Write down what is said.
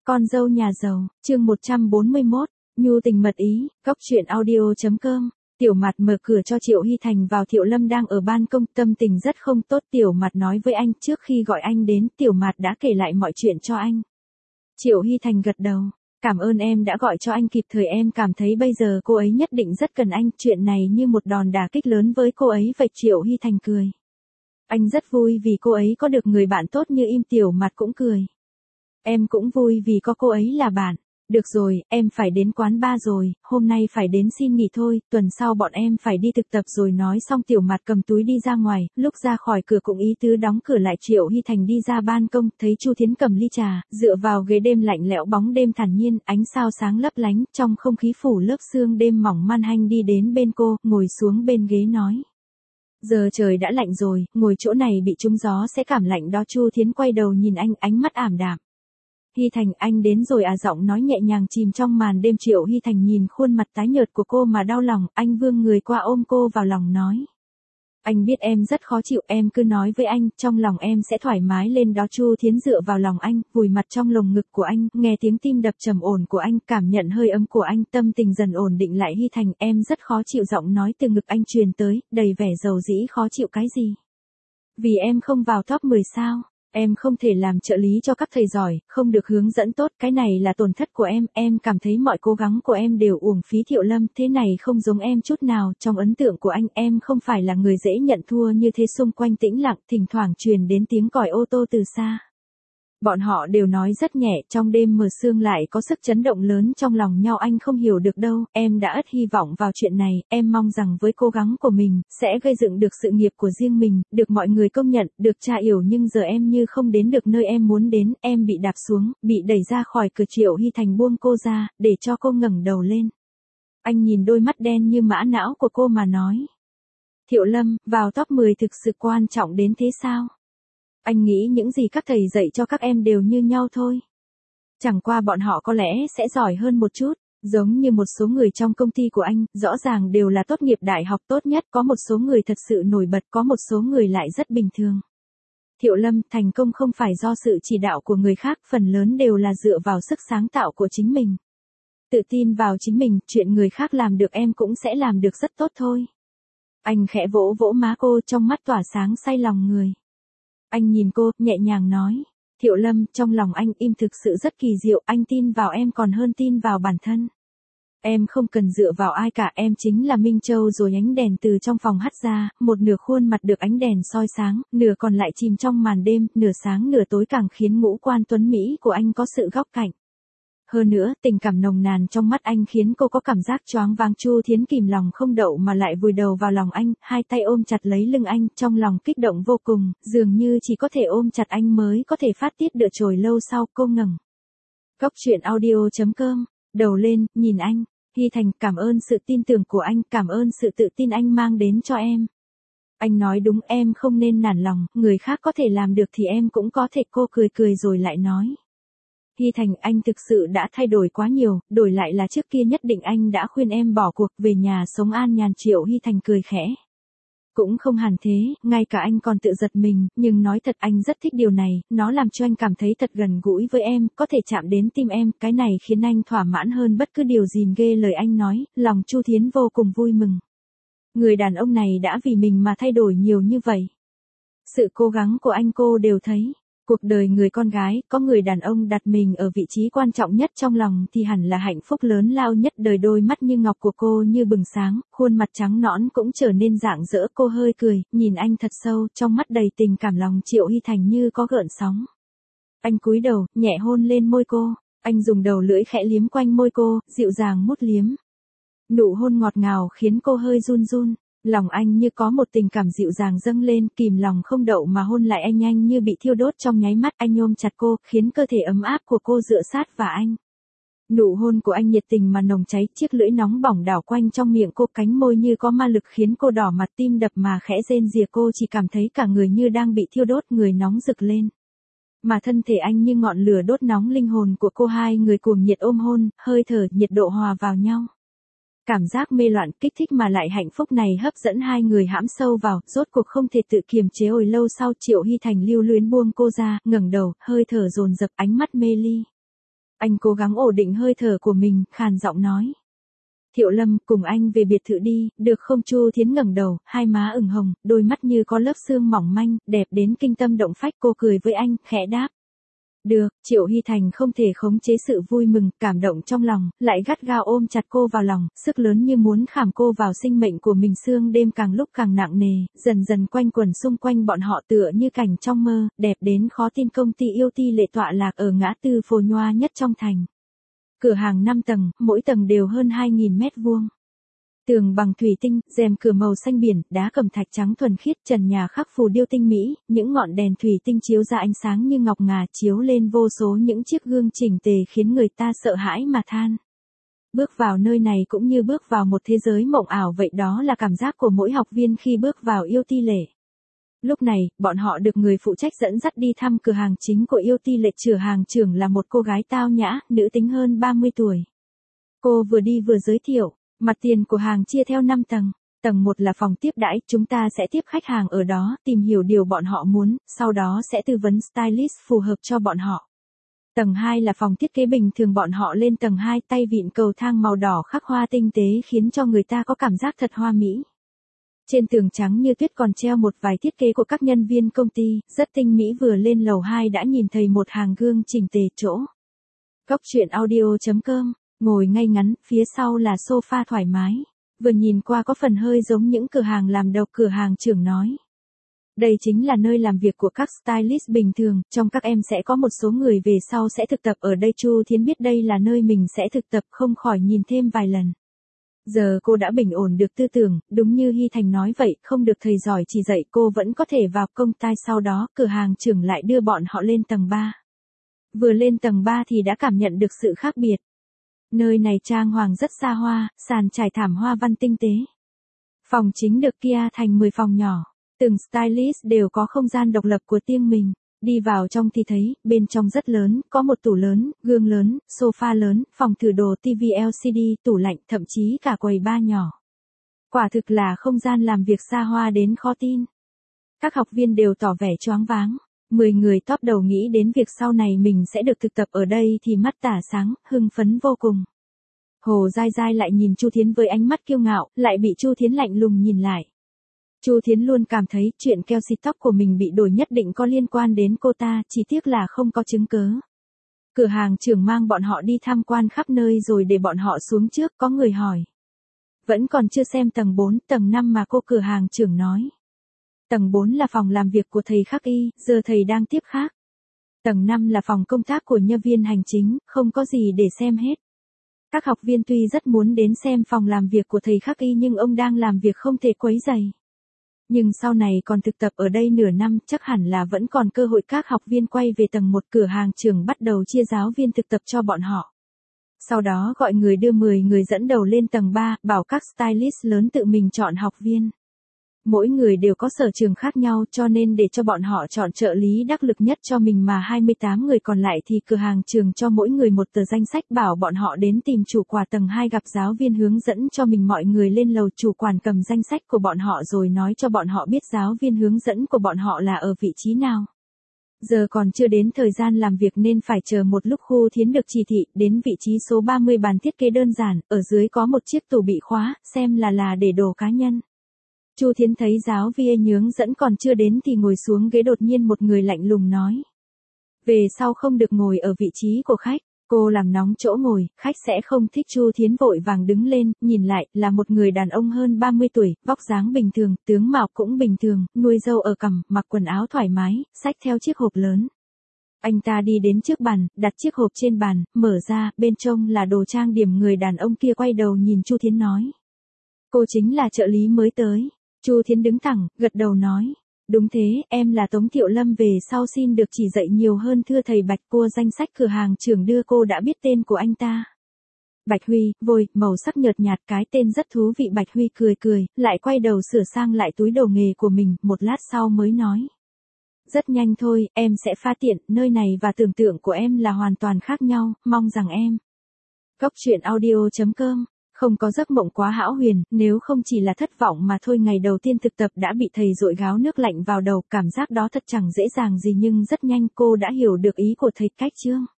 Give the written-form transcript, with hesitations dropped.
Con dâu nhà giàu, chương 141, nhu tình mật ý, góc truyện audio.com. Tiểu Mạt mở cửa cho Triệu Hy Thành vào. Thiệu Lâm đang ở ban công, tâm tình rất không tốt. Tiểu Mạt nói với anh, trước khi gọi anh đến, Tiểu Mạt đã kể lại mọi chuyện cho anh. Triệu Hy Thành gật đầu, cảm ơn em đã gọi cho anh kịp thời, em cảm thấy bây giờ cô ấy nhất định rất cần anh, chuyện này như một đòn đả kích lớn với cô ấy vậy. Triệu Hy Thành cười. Anh rất vui vì cô ấy có được người bạn tốt như em. Tiểu Mạt cũng cười. Em cũng vui vì có cô ấy là bạn. Được rồi, em phải đến quán bar rồi, hôm nay phải đến xin nghỉ thôi, tuần sau bọn em phải đi thực tập rồi. Nói xong Tiểu Mạt cầm túi đi ra ngoài, lúc ra khỏi cửa cũng ý tứ đóng cửa lại. Triệu Hy Thành đi ra ban công, thấy Chu Thiến cầm ly trà, dựa vào ghế đêm lạnh lẽo, bóng đêm thản nhiên, ánh sao sáng lấp lánh, trong không khí phủ lớp sương đêm mỏng man. Hanh đi đến bên cô, ngồi xuống bên ghế nói. Giờ trời đã lạnh rồi, ngồi chỗ này bị trúng gió sẽ cảm lạnh đó. Chu Thiến quay đầu nhìn anh, ánh mắt ảm đạm. Hy Thành, anh đến rồi à? Giọng nói nhẹ nhàng chìm trong màn đêm. Triệu Hy Thành nhìn khuôn mặt tái nhợt của cô mà đau lòng, anh vươn người qua ôm cô vào lòng nói. Anh biết em rất khó chịu, em cứ nói với anh, trong lòng em sẽ thoải mái lên đó. Chu Thiến dựa vào lòng anh, vùi mặt trong lồng ngực của anh, nghe tiếng tim đập trầm ổn của anh, cảm nhận hơi ấm của anh, tâm tình dần ổn định lại. Hy Thành, em rất khó chịu. Giọng nói từ ngực anh truyền tới, đầy vẻ dầu dĩ. Khó chịu cái gì? Vì em không vào top 10 sao? Em không thể làm trợ lý cho các thầy giỏi, không được hướng dẫn tốt, cái này là tổn thất của em cảm thấy mọi cố gắng của em đều uổng phí. Thiệu Lâm, thế này không giống em chút nào, trong ấn tượng của anh, em không phải là người dễ nhận thua như thế. Xung quanh tĩnh lặng, thỉnh thoảng truyền đến tiếng còi ô tô từ xa. Bọn họ đều nói rất nhẹ, trong đêm mờ sương lại có sức chấn động lớn trong lòng nhau. Anh không hiểu được đâu, em đã ất hy vọng vào chuyện này, em mong rằng với cố gắng của mình, sẽ gây dựng được sự nghiệp của riêng mình, được mọi người công nhận, được cha yêu, nhưng giờ em như không đến được nơi em muốn đến, em bị đạp xuống, bị đẩy ra khỏi cửa. Triệu Hy Thành buông cô ra, để cho cô ngẩng đầu lên. Anh nhìn đôi mắt đen như mã não của cô mà nói. Thiệu Lâm, vào top 10 thực sự quan trọng đến thế sao? Anh nghĩ những gì các thầy dạy cho các em đều như nhau thôi. Chẳng qua bọn họ có lẽ sẽ giỏi hơn một chút, giống như một số người trong công ty của anh, rõ ràng đều là tốt nghiệp đại học tốt nhất, có một số người thật sự nổi bật, có một số người lại rất bình thường. Thiệu Lâm, thành công không phải do sự chỉ đạo của người khác, phần lớn đều là dựa vào sức sáng tạo của chính mình. Tự tin vào chính mình, chuyện người khác làm được em cũng sẽ làm được rất tốt thôi. Anh khẽ vỗ vỗ má cô, trong mắt tỏa sáng say lòng người. Anh nhìn cô, nhẹ nhàng nói. Thiệu Lâm, trong lòng anh im thực sự rất kỳ diệu, anh tin vào em còn hơn tin vào bản thân. Em không cần dựa vào ai cả, em chính là Minh Châu rồi. Ánh đèn từ trong phòng hắt ra, một nửa khuôn mặt được ánh đèn soi sáng, nửa còn lại chìm trong màn đêm, nửa sáng nửa tối, càng khiến ngũ quan tuấn Mỹ của anh có sự góc cạnh. Hơn nữa, tình cảm nồng nàn trong mắt anh khiến cô có cảm giác choáng váng. Chu Thiến kìm lòng không đậu mà lại vùi đầu vào lòng anh, hai tay ôm chặt lấy lưng anh, trong lòng kích động vô cùng, dường như chỉ có thể ôm chặt anh mới có thể phát tiết được. Hồi lâu sau, cô ngẩng. Góc truyện audio.com, đầu lên, nhìn anh. Hy Thành, cảm ơn sự tin tưởng của anh, cảm ơn sự tự tin anh mang đến cho em. Anh nói đúng, em không nên nản lòng, người khác có thể làm được thì em cũng có thể. Cô cười cười rồi lại nói. Hy Thành, anh thực sự đã thay đổi quá nhiều, đổi lại là trước kia nhất định anh đã khuyên em bỏ cuộc, về nhà sống an nhàn. Triệu Hy Thành cười khẽ. Cũng không hẳn thế, ngay cả anh còn tự giật mình, nhưng nói thật anh rất thích điều này, nó làm cho anh cảm thấy thật gần gũi với em, có thể chạm đến tim em, cái này khiến anh thỏa mãn hơn bất cứ điều gì. Ghê lời anh nói, lòng Chu Thiến vô cùng vui mừng. Người đàn ông này đã vì mình mà thay đổi nhiều như vậy. Sự cố gắng của anh cô đều thấy. Cuộc đời người con gái, có người đàn ông đặt mình ở vị trí quan trọng nhất trong lòng thì hẳn là hạnh phúc lớn lao nhất đời. Đôi mắt như ngọc của cô như bừng sáng, khuôn mặt trắng nõn cũng trở nên rạng rỡ. Cô hơi cười, nhìn anh thật sâu, trong mắt đầy tình cảm. Lòng Triệu Hy Thành như có gợn sóng. Anh cúi đầu, nhẹ hôn lên môi cô, anh dùng đầu lưỡi khẽ liếm quanh môi cô, dịu dàng mút liếm. Nụ hôn ngọt ngào khiến cô hơi run run. Lòng anh như có một tình cảm dịu dàng dâng lên, kìm lòng không đậu mà hôn lại anh. Anh như bị thiêu đốt trong nháy mắt, anh ôm chặt cô, khiến cơ thể ấm áp của cô dựa sát vào anh. Nụ hôn của anh nhiệt tình mà nồng cháy, chiếc lưỡi nóng bỏng đảo quanh trong miệng cô, cánh môi như có ma lực khiến cô đỏ mặt, tim đập mà khẽ rên rìa. Cô chỉ cảm thấy cả người như đang bị thiêu đốt, người nóng rực lên. Mà thân thể anh như ngọn lửa đốt nóng linh hồn của cô, hai người cuồng nhiệt ôm hôn, hơi thở, nhiệt độ hòa vào nhau. Cảm giác mê loạn, kích thích mà lại hạnh phúc này hấp dẫn hai người hãm sâu vào, rốt cuộc không thể tự kiềm chế. Hồi lâu sau, Triệu Hy Thành lưu luyến buông cô ra, ngẩng đầu, hơi thở dồn dập, ánh mắt mê ly. Anh cố gắng ổn định hơi thở của mình, khàn giọng nói. Thiệu Lâm, cùng anh về biệt thự đi, được không? Chu Thiến ngẩng đầu, hai má ửng hồng, đôi mắt như có lớp sương mỏng manh, đẹp đến kinh tâm động phách. Cô cười với anh, khẽ đáp. Được. Triệu Hy Thành không thể khống chế sự vui mừng, cảm động trong lòng, lại gắt gao ôm chặt cô vào lòng, sức lớn như muốn khảm cô vào sinh mệnh của mình. Sương đêm càng lúc càng nặng nề, dần dần quanh quẩn xung quanh bọn họ tựa như cảnh trong mơ, đẹp đến khó tin. Công ty yêu ti lệ tọa lạc ở ngã tư phồn hoa nhất trong thành. Cửa hàng 5 tầng, mỗi tầng đều hơn 2.000 mét vuông. Tường bằng thủy tinh, rèm cửa màu xanh biển, đá cẩm thạch trắng thuần khiết, trần nhà khắc phù điêu tinh mỹ, những ngọn đèn thủy tinh chiếu ra ánh sáng như ngọc ngà, chiếu lên vô số những chiếc gương chỉnh tề khiến người ta sợ hãi mà than. Bước vào nơi này cũng như bước vào một thế giới mộng ảo vậy, đó là cảm giác của mỗi học viên khi bước vào yêu ti lệ. Lúc này, bọn họ được người phụ trách dẫn dắt đi thăm cửa hàng chính của yêu ti lệ. Cửa hàng trưởng là một cô gái tao nhã, nữ tính hơn 30 tuổi. Cô vừa đi vừa giới thiệu. Mặt tiền của hàng chia theo 5 tầng. Tầng 1 là phòng tiếp đãi, chúng ta sẽ tiếp khách hàng ở đó, tìm hiểu điều bọn họ muốn, sau đó sẽ tư vấn stylist phù hợp cho bọn họ. Tầng 2 là phòng thiết kế, bình thường bọn họ lên tầng 2, tay vịn cầu thang màu đỏ khắc hoa tinh tế khiến cho người ta có cảm giác thật hoa mỹ. Trên tường trắng như tuyết còn treo một vài thiết kế của các nhân viên công ty, rất tinh mỹ. Vừa lên lầu 2 đã nhìn thấy một hàng gương chỉnh tề chỗ. Góc truyện audio.com. Ngồi ngay ngắn, phía sau là sofa thoải mái. Vừa nhìn qua có phần hơi giống những cửa hàng làm đầu. Cửa hàng trưởng nói. Đây chính là nơi làm việc của các stylist bình thường, trong các em sẽ có một số người về sau sẽ thực tập ở đây. Chu Thiến biết đây là nơi mình sẽ thực tập, không khỏi nhìn thêm vài lần. Giờ cô đã bình ổn được tư tưởng, đúng như Hy Thành nói vậy, không được thầy giỏi chỉ dạy cô vẫn có thể vào công tai. Sau đó, cửa hàng trưởng lại đưa bọn họ lên tầng 3. Vừa lên tầng 3 thì đã cảm nhận được sự khác biệt. Nơi này trang hoàng rất xa hoa, sàn trải thảm hoa văn tinh tế. Phòng chính được chia thành 10 phòng nhỏ. Từng stylist đều có không gian độc lập của riêng mình. Đi vào trong thì thấy, bên trong rất lớn, có một tủ lớn, gương lớn, sofa lớn, phòng thử đồ, TV LCD, tủ lạnh, thậm chí cả quầy bar nhỏ. Quả thực là không gian làm việc xa hoa đến khó tin. Các học viên đều tỏ vẻ choáng váng. 10 người top đầu nghĩ đến việc sau này mình sẽ được thực tập ở đây thì mắt tỏa sáng, hưng phấn vô cùng. Hồ Giai Giai lại nhìn Chu Thiến với ánh mắt kiêu ngạo, lại bị Chu Thiến lạnh lùng nhìn lại. Chu Thiến luôn cảm thấy chuyện Kelsey tóc của mình bị đổi nhất định có liên quan đến cô ta, chỉ tiếc là không có chứng cớ. Cửa hàng trưởng mang bọn họ đi tham quan khắp nơi rồi để bọn họ xuống trước. Có người hỏi. Vẫn còn chưa xem tầng 4, tầng 5 mà cô. Cửa hàng trưởng nói. Tầng 4 là phòng làm việc của thầy khắc y, giờ thầy đang tiếp khác. Tầng 5 là phòng công tác của nhân viên hành chính, không có gì để xem hết. Các học viên tuy rất muốn đến xem phòng làm việc của thầy khắc y nhưng ông đang làm việc không thể quấy rầy. Nhưng sau này còn thực tập ở đây nửa năm, chắc hẳn là vẫn còn cơ hội. Các học viên quay về tầng 1, cửa hàng trưởng bắt đầu chia giáo viên thực tập cho bọn họ. Sau đó gọi người đưa 10 người dẫn đầu lên tầng 3, bảo các stylist lớn tự mình chọn học viên. Mỗi người đều có sở trường khác nhau cho nên để cho bọn họ chọn trợ lý đắc lực nhất cho mình mà 28 người còn lại thì cửa hàng trường cho mỗi người một tờ danh sách bảo bọn họ đến tìm chủ quà. Tầng 2 gặp giáo viên hướng dẫn cho mình. Mọi người lên lầu, chủ quản cầm danh sách của bọn họ rồi nói cho bọn họ biết giáo viên hướng dẫn của bọn họ là ở vị trí nào. Giờ còn chưa đến thời gian làm việc nên phải chờ một lúc. Khu Thiến được chỉ thị đến vị trí số 30, bàn thiết kế đơn giản, ở dưới có một chiếc tủ bị khóa, xem là để đồ cá nhân. Chu Thiến thấy giáo viên hướng dẫn còn chưa đến thì ngồi xuống ghế, đột nhiên một người lạnh lùng nói. Về sau không được ngồi ở vị trí của khách, cô làm nóng chỗ ngồi, khách sẽ không thích. Chu Thiến vội vàng đứng lên, nhìn lại, là một người đàn ông hơn 30 tuổi, vóc dáng bình thường, tướng mạo cũng bình thường, nuôi râu ở cằm, mặc quần áo thoải mái, xách theo chiếc hộp lớn. Anh ta đi đến trước bàn, đặt chiếc hộp trên bàn, mở ra, bên trong là đồ trang điểm. Người đàn ông kia quay đầu nhìn Chu Thiến nói. Cô chính là trợ lý mới tới. Chu Thiến đứng thẳng, gật đầu nói. Đúng thế, em là Tống Thiệu Lâm, về sau xin được chỉ dạy nhiều hơn thưa thầy Bạch. Cô danh sách cửa hàng trưởng đưa cô đã biết tên của anh ta. Bạch Huy, vôi, màu sắc nhợt nhạt, cái tên rất thú vị. Bạch Huy cười, lại quay đầu sửa sang lại túi đồ nghề của mình, một lát sau mới nói. Rất nhanh thôi, em sẽ pha tiện, nơi này và tưởng tượng của em là hoàn toàn khác nhau, mong rằng em. Góc truyện audio.com. Không có giấc mộng quá hão huyền, nếu không chỉ là thất vọng mà thôi. Ngày đầu tiên thực tập đã bị thầy dội gáo nước lạnh vào đầu, cảm giác đó thật chẳng dễ dàng gì nhưng rất nhanh cô đã hiểu được ý của thầy. Cách chương